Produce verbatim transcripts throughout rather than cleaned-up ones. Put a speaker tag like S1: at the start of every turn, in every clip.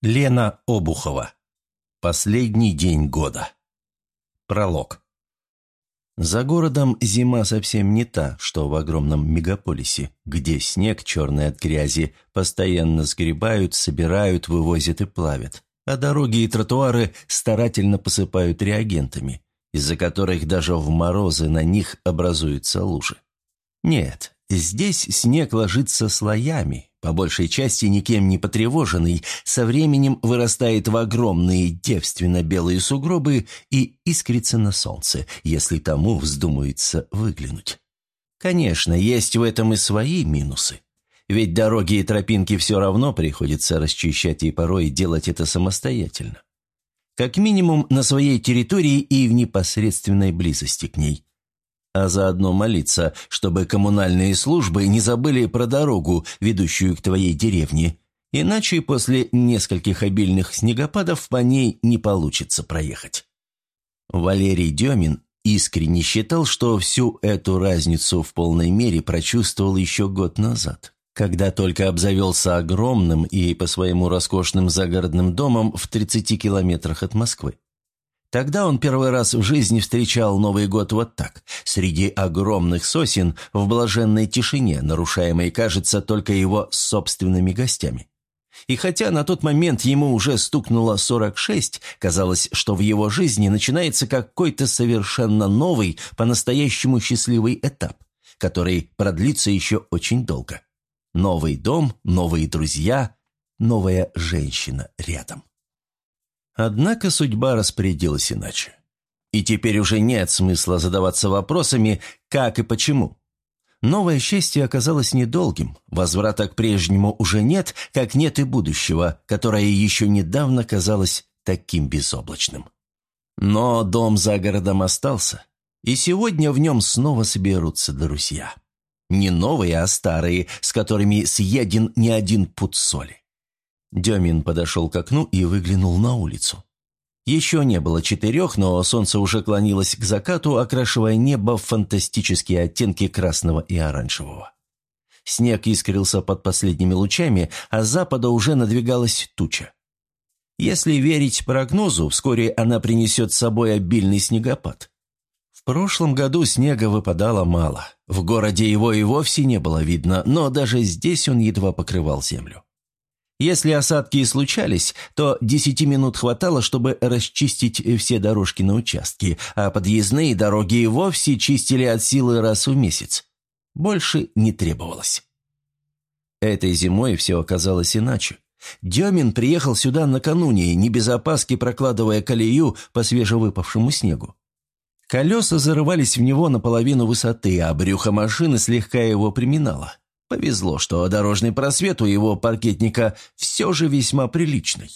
S1: Лена Обухова. Последний день года. Пролог. За городом зима совсем не та, что в огромном мегаполисе, где снег, черный от грязи, постоянно сгребают, собирают, вывозят и плавят, а дороги и тротуары старательно посыпают реагентами, из-за которых даже в морозы на них образуются лужи. Нет, здесь снег ложится слоями, по большей части никем не потревоженный, со временем вырастает в огромные девственно-белые сугробы и искрится на солнце, если тому вздумается выглянуть. Конечно, есть в этом и свои минусы. Ведь дороги и тропинки все равно приходится расчищать и порой делать это самостоятельно. Как минимум на своей территории и в непосредственной близости к ней. А заодно молиться, чтобы коммунальные службы не забыли про дорогу, ведущую к твоей деревне, иначе после нескольких обильных снегопадов по ней не получится проехать. Валерий Демин искренне считал, что всю эту разницу в полной мере прочувствовал еще год назад, когда только обзавелся огромным и по своему роскошным загородным домом в тридцати километрах от Москвы. Тогда он первый раз в жизни встречал Новый год вот так, среди огромных сосен, в блаженной тишине, нарушаемой, кажется, только его собственными гостями. И хотя на тот момент ему уже стукнуло сорок шесть, казалось, что в его жизни начинается какой-то совершенно новый, по-настоящему счастливый этап, который продлится еще очень долго. Новый дом, новые друзья, новая женщина рядом. Однако судьба распорядилась иначе. И теперь уже нет смысла задаваться вопросами «как» и «почему». Новое счастье оказалось недолгим, возврата к прежнему уже нет, как нет и будущего, которое еще недавно казалось таким безоблачным. Но дом за городом остался, и сегодня в нем снова соберутся друзья. Не новые, а старые, с которыми съеден не один пуд соли. Демин подошел к окну и выглянул на улицу. Еще не было четырех, но солнце уже клонилось к закату, окрашивая небо в фантастические оттенки красного и оранжевого. Снег искрился под последними лучами, а с запада уже надвигалась туча. Если верить прогнозу, вскоре она принесет с собой обильный снегопад. В прошлом году снега выпадало мало, в городе его и вовсе не было видно, но даже здесь он едва покрывал землю. Если осадки и случались, то десяти минут хватало, чтобы расчистить все дорожки на участке, а подъездные дороги и вовсе чистили от силы раз в месяц. Больше не требовалось. Этой зимой все оказалось иначе. Демин приехал сюда накануне, не без опаски прокладывая колею по свежевыпавшему снегу. Колеса зарывались в него наполовину высоты, а брюхо машины слегка его приминало. Повезло, что дорожный просвет у его паркетника все же весьма приличный.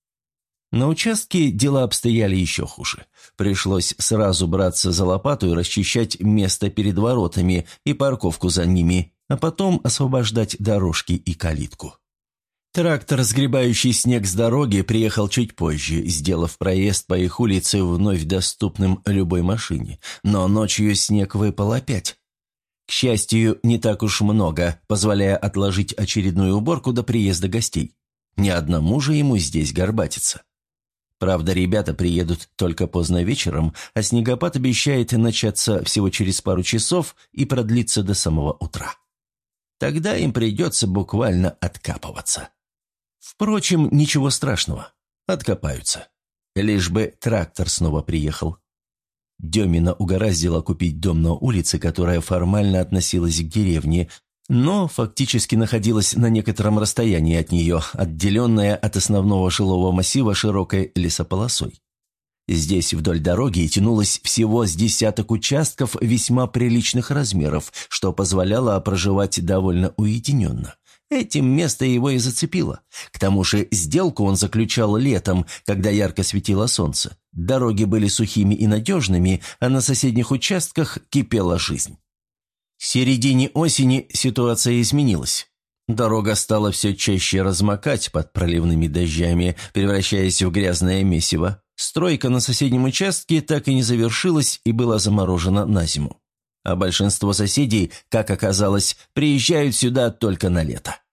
S1: На участке дела обстояли еще хуже. Пришлось сразу браться за лопату и расчищать место перед воротами и парковку за ними, а потом освобождать дорожки и калитку. Трактор, сгребающий снег с дороги, приехал чуть позже, сделав проезд по их улице вновь доступным любой машине, но ночью снег выпал опять. К счастью, не так уж много, позволяя отложить очередную уборку до приезда гостей. Ни одному же ему здесь горбатиться. Правда, ребята приедут только поздно вечером, а снегопад обещает начаться всего через пару часов и продлиться до самого утра. Тогда им придется буквально откапываться. Впрочем, ничего страшного. Откопаются. Лишь бы трактор снова приехал. Демина угораздило купить дом на улице, которая формально относилась к деревне, но фактически находилась на некотором расстоянии от нее, отделенная от основного жилого массива широкой лесополосой. Здесь вдоль дороги тянулось всего с десяток участков весьма приличных размеров, что позволяло проживать довольно уединенно. Этим место его и зацепило. К тому же сделку он заключал летом, когда ярко светило солнце. Дороги были сухими и надежными, а на соседних участках кипела жизнь. К середине осени ситуация изменилась. Дорога стала все чаще размокать под проливными дождями, превращаясь в грязное месиво. Стройка на соседнем участке так и не завершилась и была заморожена на зиму. А большинство соседей, как оказалось, приезжают сюда только на лето. В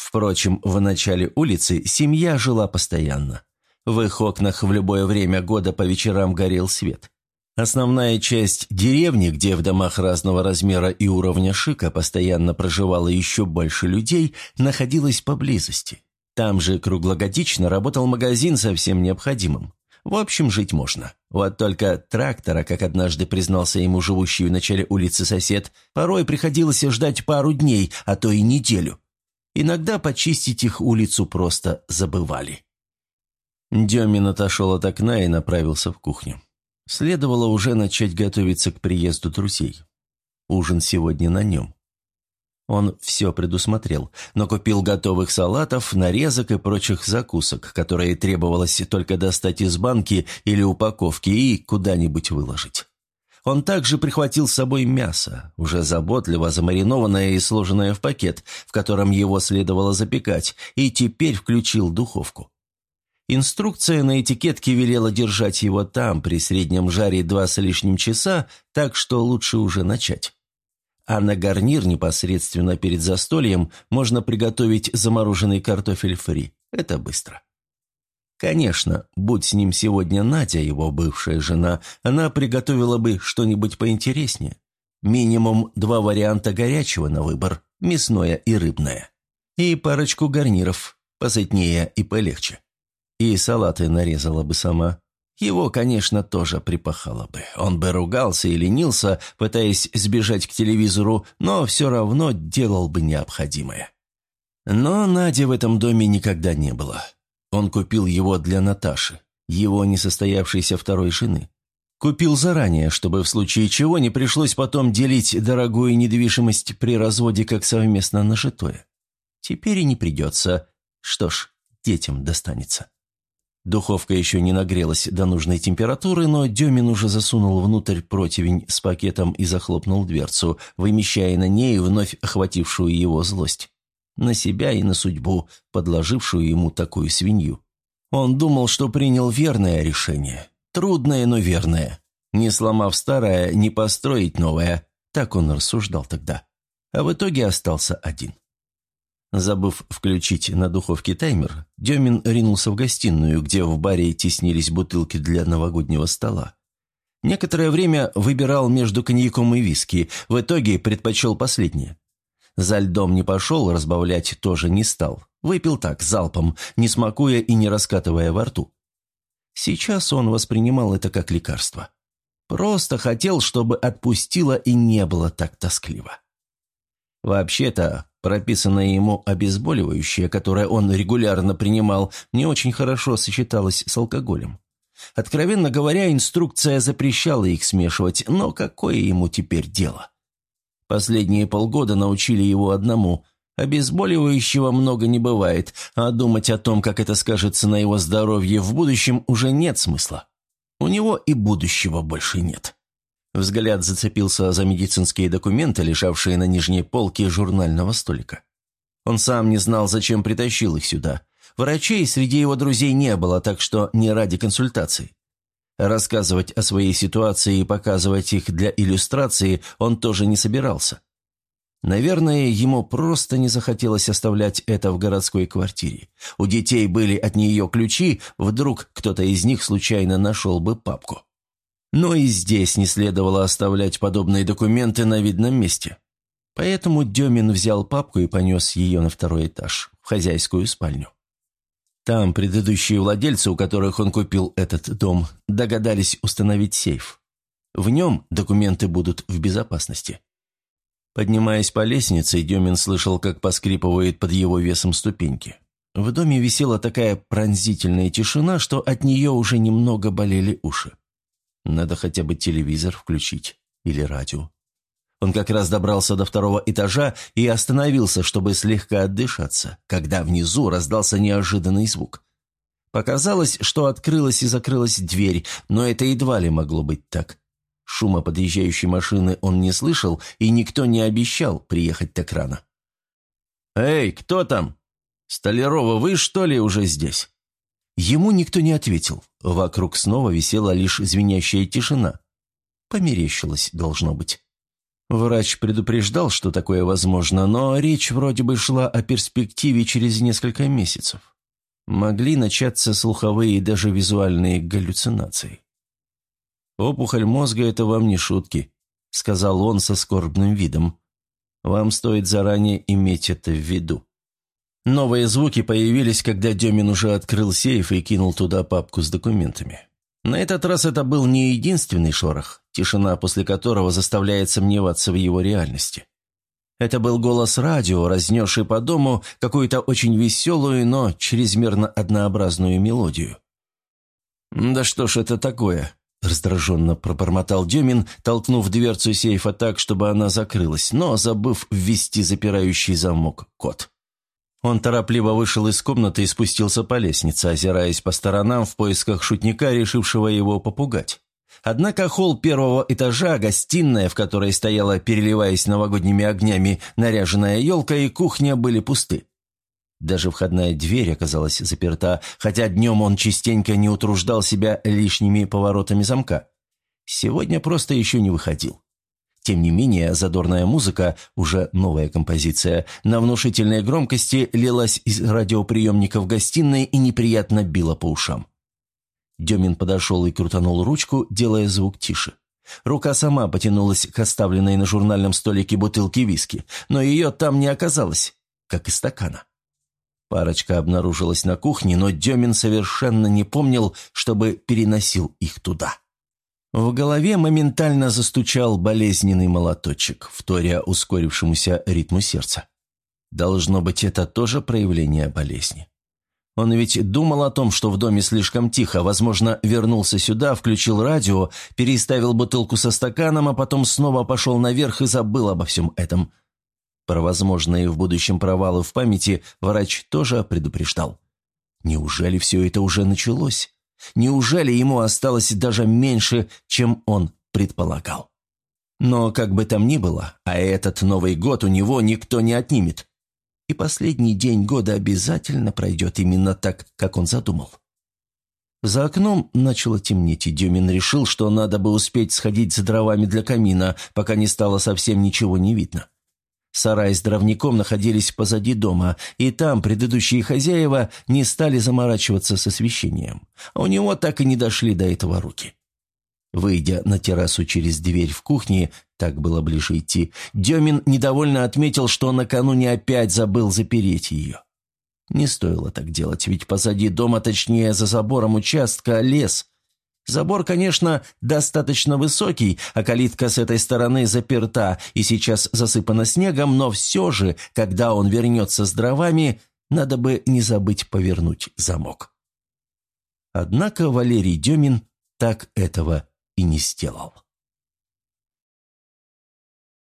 S1: Впрочем, в начале улицы семья жила постоянно. В их окнах в любое время года по вечерам горел свет. Основная часть деревни, где в домах разного размера и уровня шика постоянно проживало еще больше людей, находилась поблизости. Там же круглогодично работал магазин со всем необходимым. В общем, жить можно. Вот только трактора, как однажды признался ему живущий в начале улицы сосед, порой приходилось ждать пару дней, а то и неделю. Иногда почистить их улицу просто забывали. Демин отошел от окна и направился в кухню. Следовало уже начать готовиться к приезду друзей. Ужин сегодня на нем. Он все предусмотрел, но купил готовых салатов, нарезок и прочих закусок, которые требовалось только достать из банки или упаковки и куда-нибудь выложить. Он также прихватил с собой мясо, уже заботливо замаринованное и сложенное в пакет, в котором его следовало запекать, и теперь включил духовку. Инструкция на этикетке велела держать его там при среднем жаре два с лишним часа, так что лучше уже начать. А на гарнир непосредственно перед застольем можно приготовить замороженный картофель фри. Это быстро. Конечно, будь с ним сегодня Надя, его бывшая жена, она приготовила бы что-нибудь поинтереснее. Минимум два варианта горячего на выбор – мясное и рыбное. И парочку гарниров, посытнее и полегче. И салаты нарезала бы сама. Его, конечно, тоже припахало бы. Он бы ругался и ленился, пытаясь сбежать к телевизору, но все равно делал бы необходимое. Но Нади в этом доме никогда не было. Он купил его для Наташи, его несостоявшейся второй жены. Купил заранее, чтобы в случае чего не пришлось потом делить дорогую недвижимость при разводе как совместно нажитое. Теперь и не придется. Что ж, детям достанется. Духовка еще не нагрелась до нужной температуры, но Демин уже засунул внутрь противень с пакетом и захлопнул дверцу, вымещая на ней вновь охватившую его злость. На себя и на судьбу, подложившую ему такую свинью. Он думал, что принял верное решение. Трудное, но верное. Не сломав старое, не построить новое. Так он рассуждал тогда. А в итоге остался один. Забыв включить на духовке таймер, Демин ринулся в гостиную, где в баре теснились бутылки для новогоднего стола. Некоторое время выбирал между коньяком и виски, в итоге предпочел последнее. За льдом не пошел, разбавлять тоже не стал. Выпил так, залпом, не смакуя и не раскатывая во рту. Сейчас он воспринимал это как лекарство. Просто хотел, чтобы отпустило и не было так тоскливо. Вообще-то, прописанное ему обезболивающее, которое он регулярно принимал, не очень хорошо сочеталось с алкоголем. Откровенно говоря, инструкция запрещала их смешивать, но какое ему теперь дело? Последние полгода научили его одному – обезболивающего много не бывает, а думать о том, как это скажется на его здоровье в будущем, уже нет смысла. У него и будущего больше нет. Взгляд зацепился за медицинские документы, лежавшие на нижней полке журнального столика. Он сам не знал, зачем притащил их сюда. Врачей среди его друзей не было, так что не ради консультаций. Рассказывать о своей ситуации и показывать их для иллюстрации он тоже не собирался. Наверное, ему просто не захотелось оставлять это в городской квартире. У детей были от нее ключи, вдруг кто-то из них случайно нашел бы папку. Но и здесь не следовало оставлять подобные документы на видном месте. Поэтому Демин взял папку и понес ее на второй этаж, в хозяйскую спальню. Там предыдущие владельцы, у которых он купил этот дом, догадались установить сейф. В нем документы будут в безопасности. Поднимаясь по лестнице, Демин слышал, как поскрипывает под его весом ступеньки. В доме висела такая пронзительная тишина, что от нее уже немного болели уши. Надо хотя бы телевизор включить или радио. Он как раз добрался до второго этажа и остановился, чтобы слегка отдышаться, когда внизу раздался неожиданный звук. Показалось, что открылась и закрылась дверь, но это едва ли могло быть так. Шума подъезжающей машины он не слышал, и никто не обещал приехать так рано. «Эй, кто там? Столярова, вы что ли уже здесь?» Ему никто не ответил. Вокруг снова висела лишь звенящая тишина. Померещилось, должно быть. Врач предупреждал, что такое возможно, но речь вроде бы шла о перспективе через несколько месяцев. Могли начаться слуховые и даже визуальные галлюцинации. «Опухоль мозга – это вам не шутки», – сказал он со скорбным видом. «Вам стоит заранее иметь это в виду». Новые звуки появились, когда Демин уже открыл сейф и кинул туда папку с документами. На этот раз это был не единственный шорох, тишина после которого заставляет сомневаться в его реальности. Это был голос радио, разнесший по дому какую-то очень веселую, но чрезмерно однообразную мелодию. «Да что ж это такое?» – раздраженно пробормотал Демин, толкнув дверцу сейфа так, чтобы она закрылась, но забыв ввести запирающий замок код. Он торопливо вышел из комнаты и спустился по лестнице, озираясь по сторонам в поисках шутника, решившего его попугать. Однако холл первого этажа, гостиная, в которой стояла, переливаясь новогодними огнями, наряженная елка, и кухня были пусты. Даже входная дверь оказалась заперта, хотя днем он частенько не утруждал себя лишними поворотами замка. Сегодня просто еще не выходил. Тем не менее, задорная музыка, уже новая композиция, на внушительной громкости лилась из радиоприемника в гостиной и неприятно била по ушам. Демин подошел и крутанул ручку, делая звук тише. Рука сама потянулась к оставленной на журнальном столике бутылке виски, но ее там не оказалось, как и стакана. Парочка обнаружилась на кухне, но Демин совершенно не помнил, чтобы переносил их туда. В голове моментально застучал болезненный молоточек, вторя ускорившемуся ритму сердца. Должно быть, это тоже проявление болезни. Он ведь думал о том, что в доме слишком тихо, возможно, вернулся сюда, включил радио, переставил бутылку со стаканом, а потом снова пошел наверх и забыл обо всем этом. Про возможные в будущем провалы в памяти врач тоже предупреждал. Неужели все это уже началось? Неужели ему осталось даже меньше, чем он предполагал? Но как бы там ни было, а этот Новый год у него никто не отнимет. И последний день года обязательно пройдет именно так, как он задумал. За окном начало темнеть, и Демин решил, что надо бы успеть сходить за дровами для камина, пока не стало совсем ничего не видно. Сарай с дровником находились позади дома, и там предыдущие хозяева не стали заморачиваться с освещением. А у него так и не дошли до этого руки. Выйдя на террасу через дверь в кухне, так было ближе идти, Демин недовольно отметил, что накануне опять забыл запереть ее. Не стоило так делать, ведь позади дома, точнее за забором участка, лес. Забор, конечно, достаточно высокий, а калитка с этой стороны заперта и сейчас засыпана снегом, но все же, когда он вернется с дровами, надо бы не забыть повернуть замок. Однако Валерий Демин так этого и не сделал.